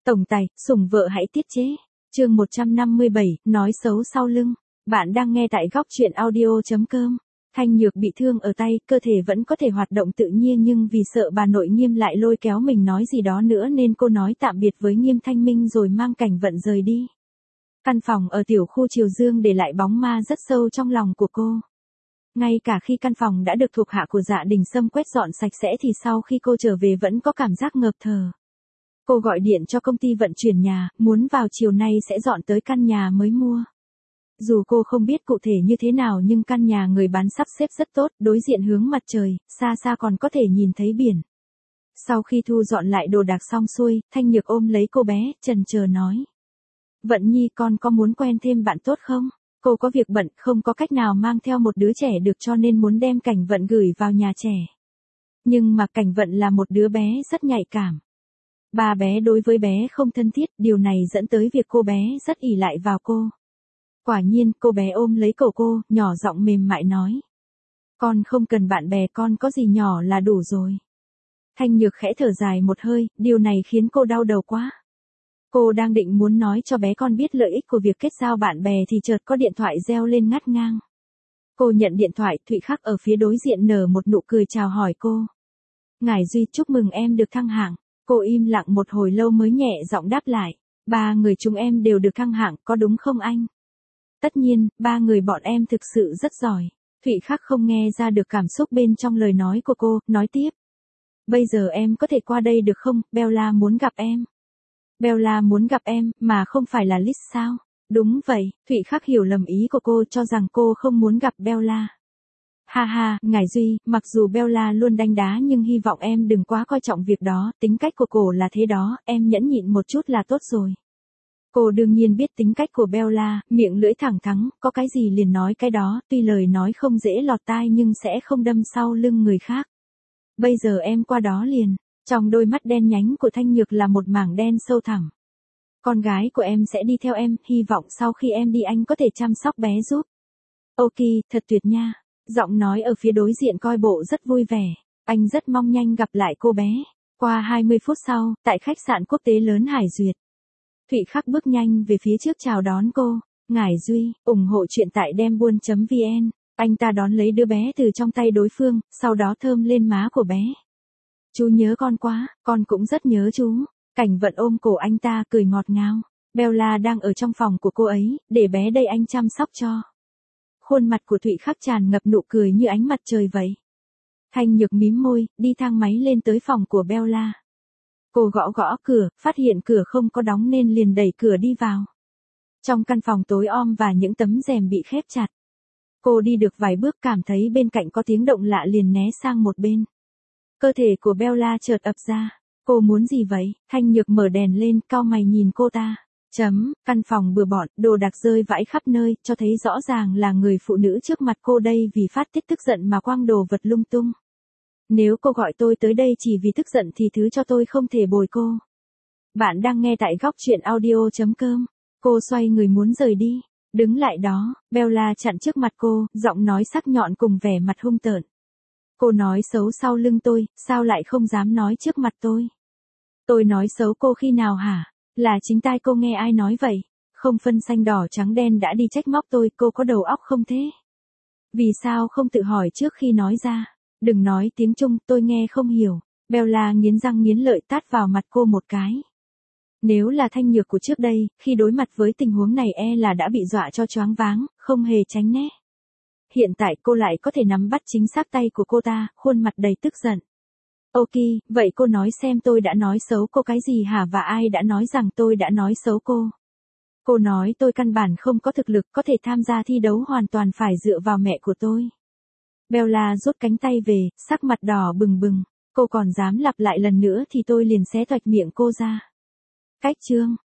Tổng tài, sủng vợ hãy tiết chế. Chương 157, nói xấu sau lưng. Bạn đang nghe tại góc truyện audio.com. Thanh Nhược bị thương ở tay, cơ thể vẫn có thể hoạt động tự nhiên nhưng vì sợ bà nội Nghiêm lại lôi kéo mình nói gì đó nữa nên cô nói tạm biệt với Nghiêm Thanh Minh rồi mang Cảnh Vận rời đi. Căn phòng ở tiểu khu Triều Dương để lại bóng ma rất sâu trong lòng của cô. Ngay cả khi căn phòng đã được thuộc hạ của Dạ Đình Sâm quét dọn sạch sẽ thì sau khi cô trở về vẫn có cảm giác ngợp thở. Cô gọi điện cho công ty vận chuyển nhà, muốn vào chiều nay sẽ dọn tới căn nhà mới mua. Dù cô không biết cụ thể như thế nào nhưng căn nhà người bán sắp xếp rất tốt, đối diện hướng mặt trời, xa xa còn có thể nhìn thấy biển. Sau khi thu dọn lại đồ đạc xong xuôi, Thanh Nhược ôm lấy cô bé, chần chờ nói. Vận Nhi, con có muốn quen thêm bạn tốt không? Cô có việc bận, không có cách nào mang theo một đứa trẻ được cho nên muốn đem Cảnh Vận gửi vào nhà trẻ. Nhưng mà Cảnh Vận là một đứa bé rất nhạy cảm. Ba bé đối với bé không thân thiết, điều này dẫn tới việc cô bé rất ỷ lại vào cô. Quả nhiên, cô bé ôm lấy cổ cô, nhỏ giọng mềm mại nói. Con không cần bạn bè, con có gì nhỏ là đủ rồi. Thanh Nhược khẽ thở dài một hơi, điều này khiến cô đau đầu quá. Cô đang định muốn nói cho bé con biết lợi ích của việc kết giao bạn bè thì chợt có điện thoại reo lên ngắt ngang. Cô nhận điện thoại, Thụy Khắc ở phía đối diện nở một nụ cười chào hỏi cô. Ngải Duy, chúc mừng em được thăng hạng. Cô im lặng một hồi lâu mới nhẹ giọng đáp lại. Ba người chúng em đều được thăng hạng, có đúng không anh? Tất nhiên, ba người bọn em thực sự rất giỏi. Thụy Khắc không nghe ra được cảm xúc bên trong lời nói của cô, nói tiếp. Bây giờ em có thể qua đây được không, Bella muốn gặp em. Bella muốn gặp em, mà không phải là Liz sao? Đúng vậy, Thụy Khắc hiểu lầm ý của cô, cho rằng cô không muốn gặp Bella. Ha ha, Ngải Duy, mặc dù Bella luôn đanh đá nhưng hy vọng em đừng quá coi trọng việc đó, tính cách của cô là thế đó, em nhẫn nhịn một chút là tốt rồi. Cô đương nhiên biết tính cách của Bella, miệng lưỡi thẳng thắn, có cái gì liền nói cái đó, tuy lời nói không dễ lọt tai nhưng sẽ không đâm sau lưng người khác. Bây giờ em qua đó liền, trong đôi mắt đen nhánh của Thanh Nhược là một mảng đen sâu thẳm. Con gái của em sẽ đi theo em, hy vọng sau khi em đi anh có thể chăm sóc bé giúp. Ok, thật tuyệt nha. Giọng nói ở phía đối diện coi bộ rất vui vẻ. Anh rất mong nhanh gặp lại cô bé. Qua 20 phút sau, tại khách sạn quốc tế lớn Hải Duyệt. Thụy Khắc bước nhanh về phía trước chào đón cô. Ngải Duy, ủng hộ chuyện tại dembuôn.vn. Anh ta đón lấy đứa bé từ trong tay đối phương, sau đó thơm lên má của bé. Chú nhớ con quá, con cũng rất nhớ chú. Cảnh Vận ôm cổ anh ta cười ngọt ngào. Bella đang ở trong phòng của cô ấy, để bé đây anh chăm sóc cho. Khuôn mặt của Thụy Khắc tràn ngập nụ cười như ánh mặt trời vậy. Thanh Nhược mím môi, đi thang máy lên tới phòng của Bella. Cô gõ gõ cửa, phát hiện cửa không có đóng nên liền đẩy cửa đi vào. Trong căn phòng tối om và những tấm rèm bị khép chặt. Cô đi được vài bước cảm thấy bên cạnh có tiếng động lạ liền né sang một bên. Cơ thể của Bella chợt ập ra. Cô muốn gì vậy? Thanh Nhược mở đèn lên, cau mày nhìn cô ta. Căn phòng bừa bộn, đồ đạc rơi vãi khắp nơi, cho thấy rõ ràng là người phụ nữ trước mặt cô đây vì phát tiết tức giận mà quăng đồ vật lung tung. Nếu cô gọi tôi tới đây chỉ vì tức giận thì thứ cho tôi không thể bồi cô. Bạn đang nghe tại góc truyện audio.com. Cô xoay người muốn rời đi. Đứng lại đó, Bella chặn trước mặt cô, giọng nói sắc nhọn cùng vẻ mặt hung tợn. Cô nói xấu sau lưng tôi, sao lại không dám nói trước mặt tôi? Tôi nói xấu cô khi nào hả? Là chính tai cô nghe ai nói vậy? Không phân xanh đỏ trắng đen đã đi trách móc tôi, cô có đầu óc không thế? Vì sao không tự hỏi trước khi nói ra? Đừng nói tiếng Trung, tôi nghe không hiểu. Bella nghiến răng nghiến lợi tát vào mặt cô một cái. Nếu là Thanh Nhược của trước đây, khi đối mặt với tình huống này là đã bị dọa cho choáng váng, không hề tránh né. Hiện tại cô lại có thể nắm bắt chính xác tay của cô ta, khuôn mặt đầy tức giận. Ok, vậy cô nói xem tôi đã nói xấu cô cái gì hả và ai đã nói rằng tôi đã nói xấu cô? Cô nói tôi căn bản không có thực lực có thể tham gia thi đấu hoàn toàn phải dựa vào mẹ của tôi. Bella rút cánh tay về, sắc mặt đỏ bừng bừng. Cô còn dám lặp lại lần nữa thì tôi liền xé toạch miệng cô ra. Cách chương.